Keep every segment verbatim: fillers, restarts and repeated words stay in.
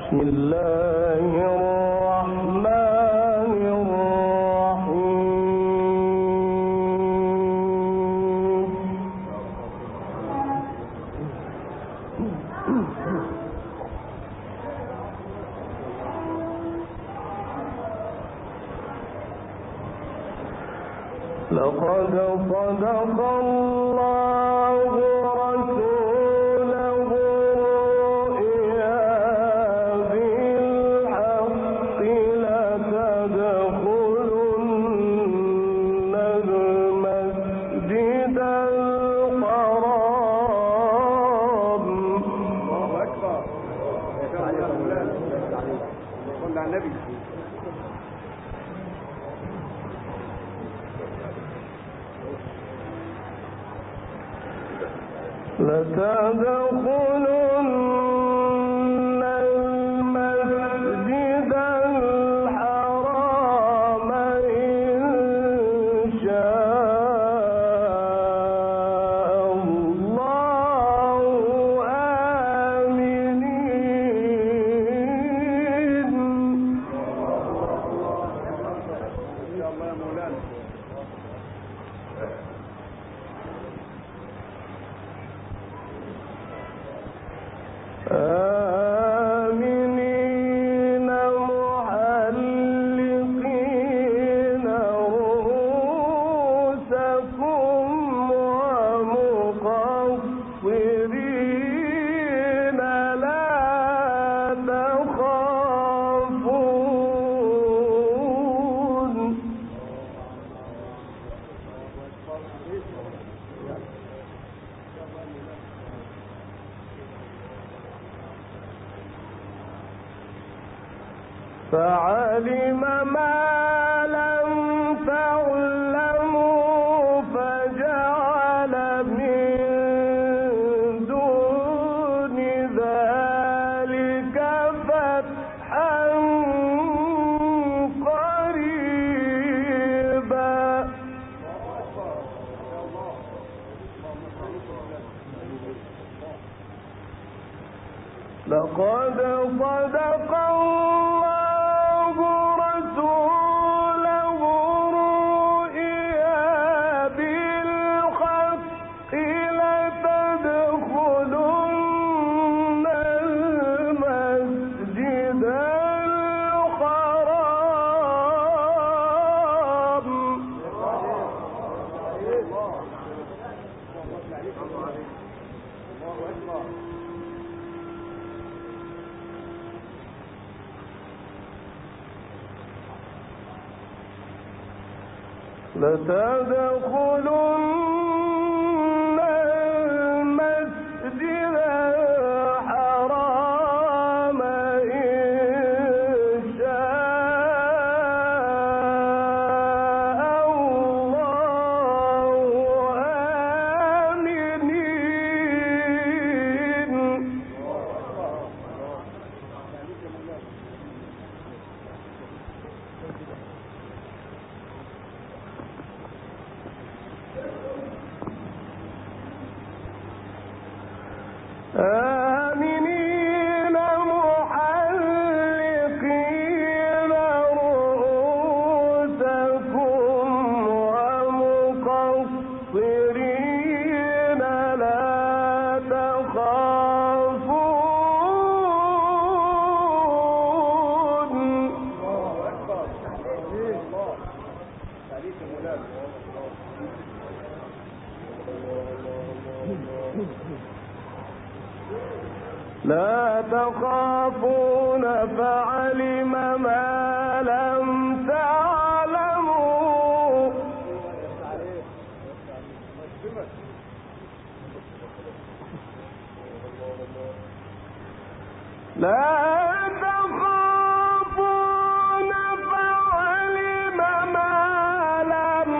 بسم الله الرحمن الرحيم. لقد صدق الله رسوله الرؤيا بالحق لتدخلن المسجد الحرام. الله أكبر. صل على النبي. لتدخلن المسجد الحرام إن شاء الله آمنين. إن شاء الله يا مولانا. آمنين محلقين رؤوسكم ومقصرين لا تخافون. فعلم ما لم تعلموا فجعل من دون ذلك فتحا قريبا. لقد صدق الله رسوله الرؤيا بالحق لتدخلن المسجد الحرام. لتدخلن المسجد الحرام إن شاء الله آمنين. آمنين محلقين رؤوسكم ومقصرين لا تخافون. لا تخافون فعلم ما لم تعلموا. لا تخافون فعلم ما لم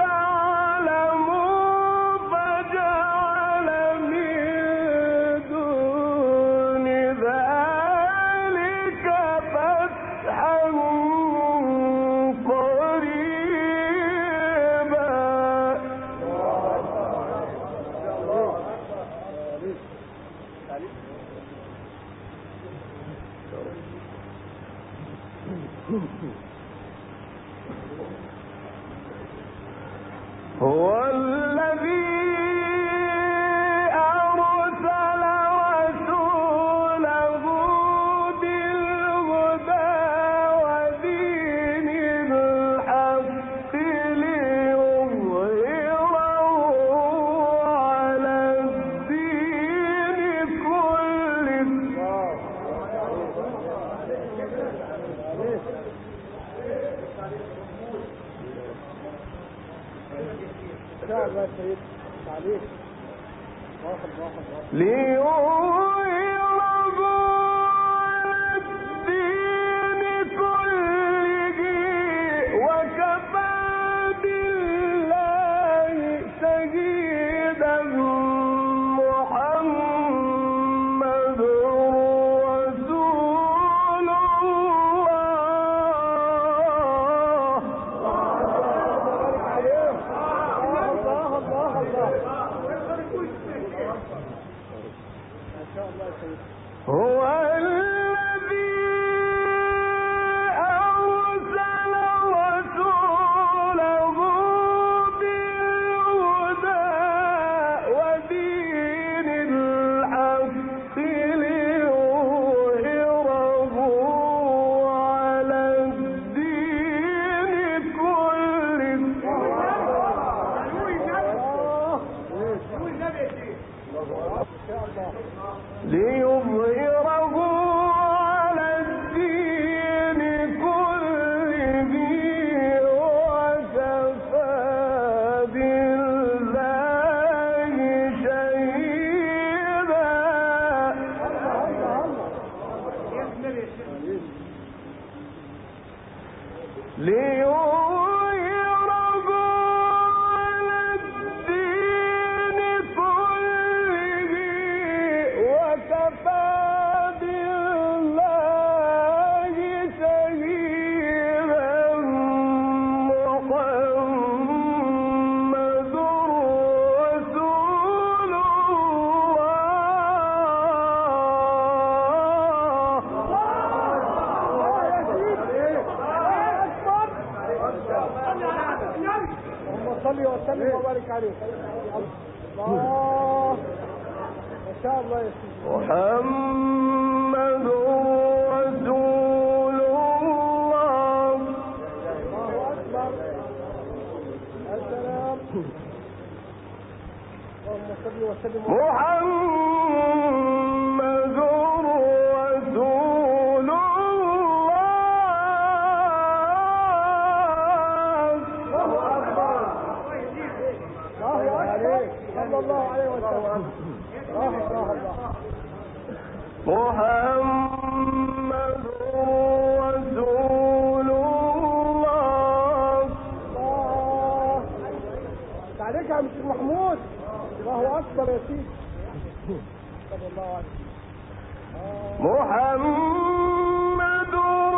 تعلموا فجعل من دون ذلك فتحا قريبا. هو الذي أرسل رسوله بالهدى ودين الحق ليظهره على الدين كله. الله سيد عليك واحد واحد ليظهره على الدين كله وكفى بالله شهيدا محمد رسول هو الذي أرسل رسوله بالهدى ودين الحق ليظهره على الدين كله. ليظهره على الدين كله وكفى بالله شهيدا. ليظهره على الدين كله وكفى بالله شهيدا محمد رسول صلي وسلم وبارك عليه. الله ما شاء الله يا سيدي. محمد رسول الله. الله اكبر. السلام. اللهم صل وسلم. محمد رسول صلى الله عليه وسلم. الله الله الله. محمد رسول الله. الله عليك يا مش محمود. الله اكبر يا سيدي. صلى الله عليه وسلم. محمد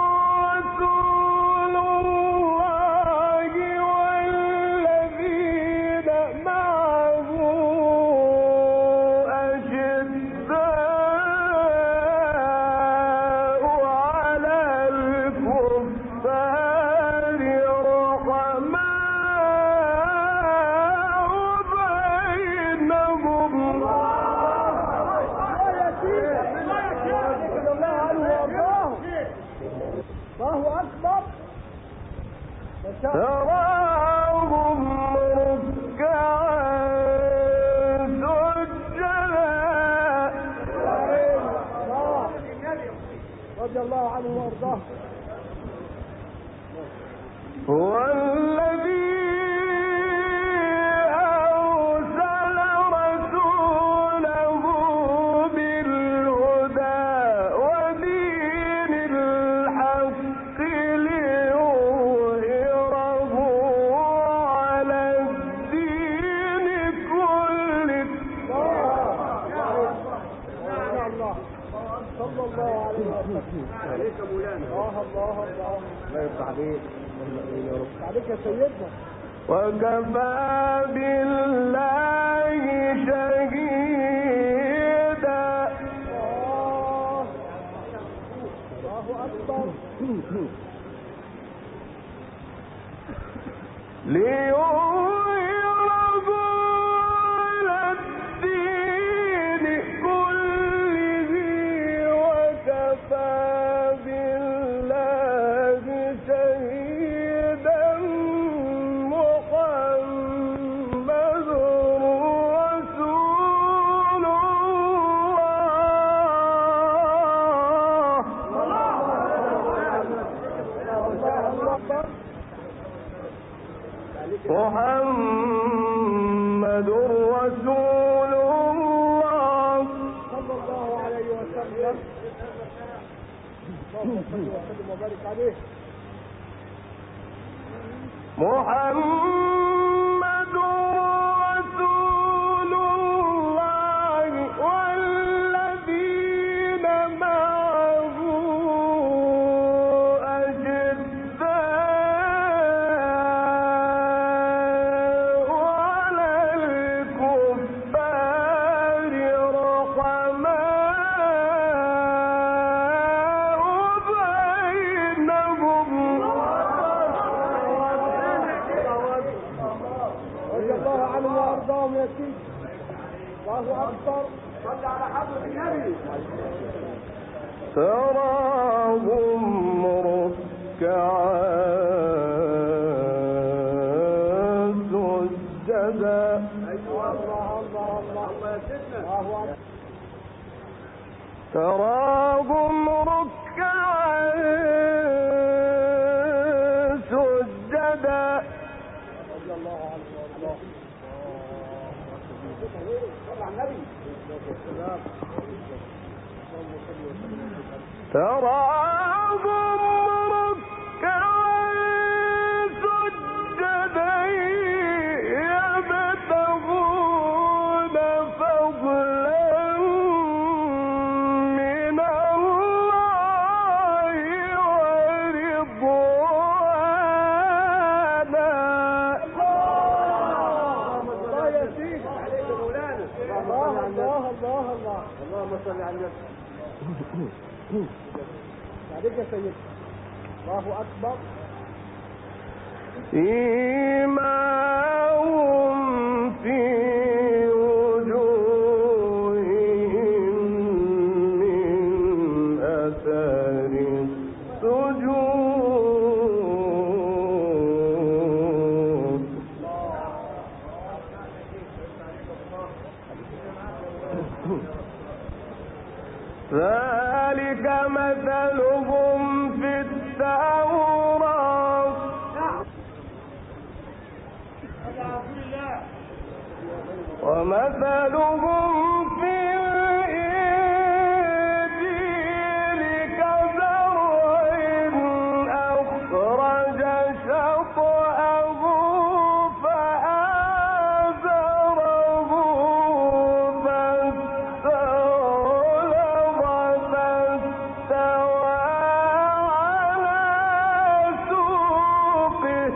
رسول الله والذين معه أشداء على الكفار رحماء بينهم. الله أكبر. تراهم ركعا سجدا. رضي الله عنه وارضاه. هو الذي أرسل رسوله بالهدى ودين الحق ليظهره على الدين كله. صلى الله عليه وسلم. عليك مولانا. الله الله الله. لا يفتح عليك. يا رب عليك يا سيدنا. وكفى بالله شهيدا. الله الله اكبر. ليظهره على الدين كله وكفى بالله شهيدا محمد رسول محمد رسول الله صلى الله عليه وسلم. اللهم صل وسلم وبارك عليه. محمد رسول الله والذين معه أشداء على الكفار رحماء بينهم. رضي الله عنهم وارضاهم يا سيدي. الله اكبر. صل على حضرة النبي. تراهم ركعا سجدا. الله الله الله الله يا سيدنا. الله اكبر. تراهم ركعا سجدا. رضي الله عنه وارضاه. صل على النبي. السلام. اللهم صل وسلم وبارك. تراهم ركعا سجدا يبتغون فضلا من الله ورضوانا. الله يا سيدي. عليك مولانا. الله الله الله الله. اللهم صل على النبي. عليك يا سيدي. الله اكبر. سيماهم في وجوههم من أثر السجود. ذلك مثلهم في التوراة ومثلهم في الإنجيل كزرع أخرج شطأه فآزره فاستغلظ فاستوى على سوقه.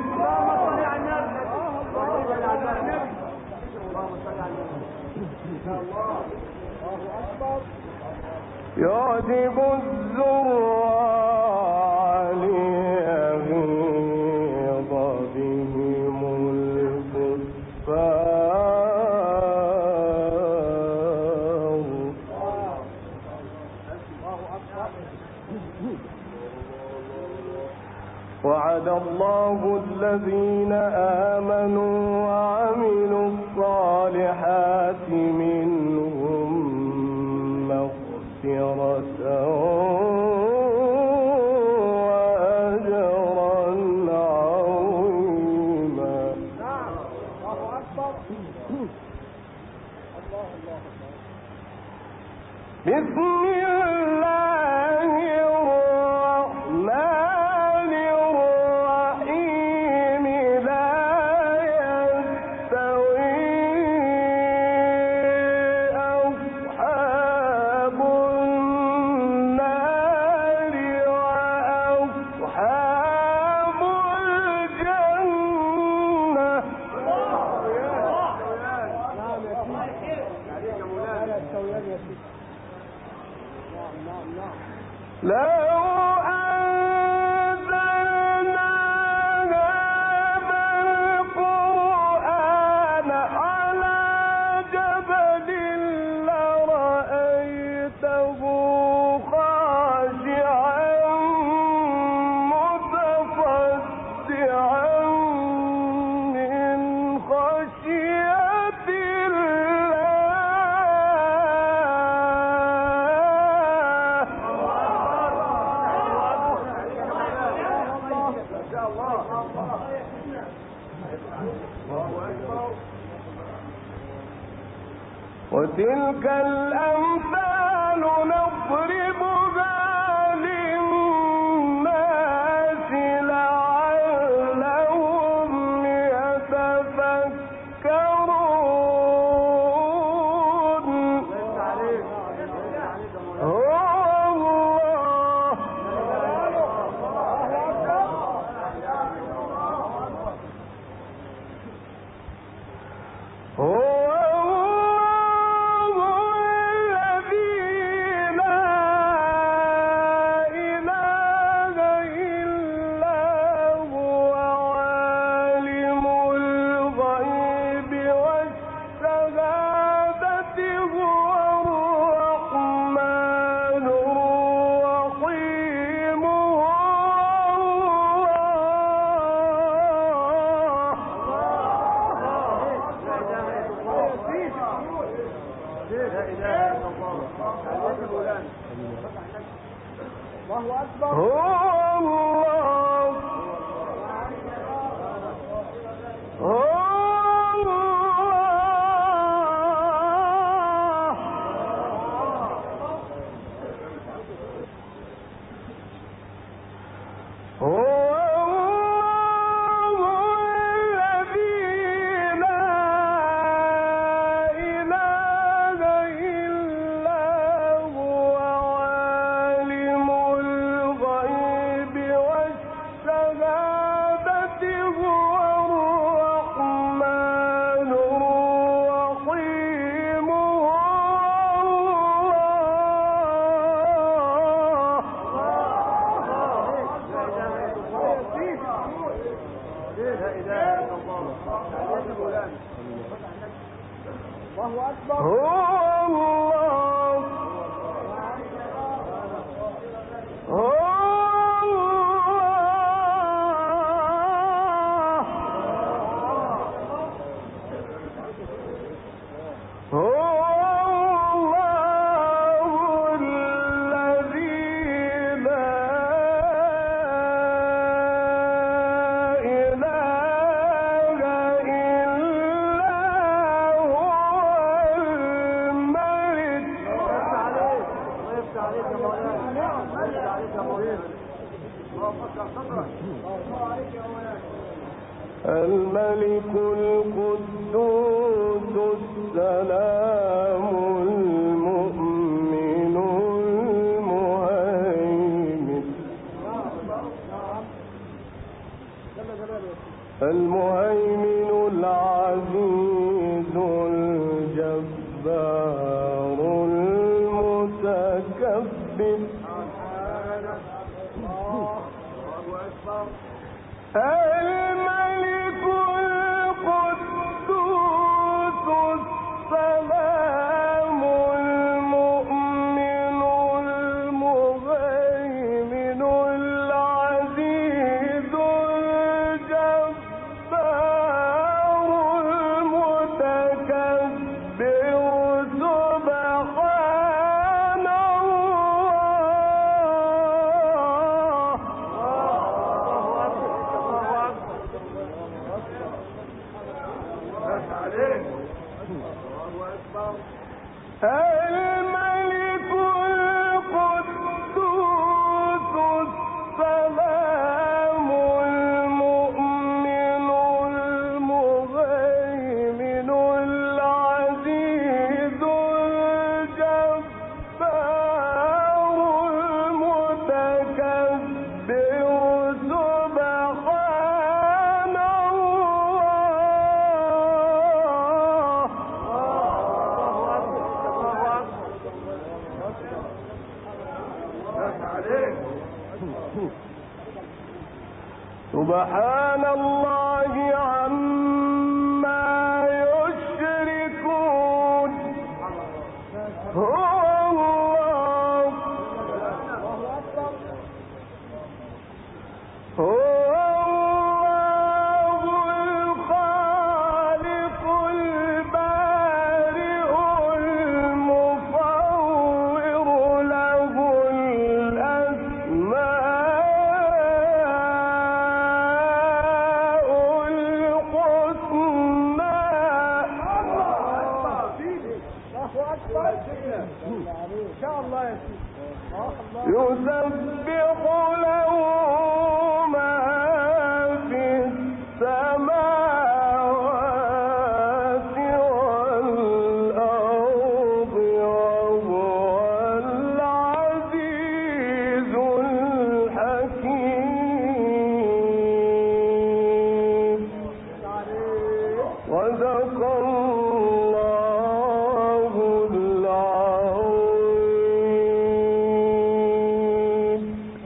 يعجب الزراع ليغيظ بهم الكفار. وعد الله الذين آمنوا وعملوا الصالحات منهم مغفرة وأجرا عظيما. الله اكبر. الله الله بسم الله الرحمن الرحيم. لا يستوي أصحاب النار وأصحاب الجنة. نعم يا سيدي. عليك يا مولانا. السويان يا سيدي. نعم نعم نعم. لو أنزلنا هذا تلك الأمثال نضربها للناس لعلهم يتفكرون. هو الله هو الله أكبر. هو الله هو الله أكبر. هو الله هو الملك القدوس السلام المؤمن المهيمن المهيمن العزيز الجبار المتكبر الملك القدوس السلام المؤمن المهيمن العزيز الجبار المتكبر سبحان الملك القدوس السلام المؤمن المهيمن العزيز الجبار المتكبر سبحان سبحان الله عما يشركون. هو الله هو الله الخالق البارئ المصور له الأسماء الحسنى. ان شاء الله يا سيدي. يسبح له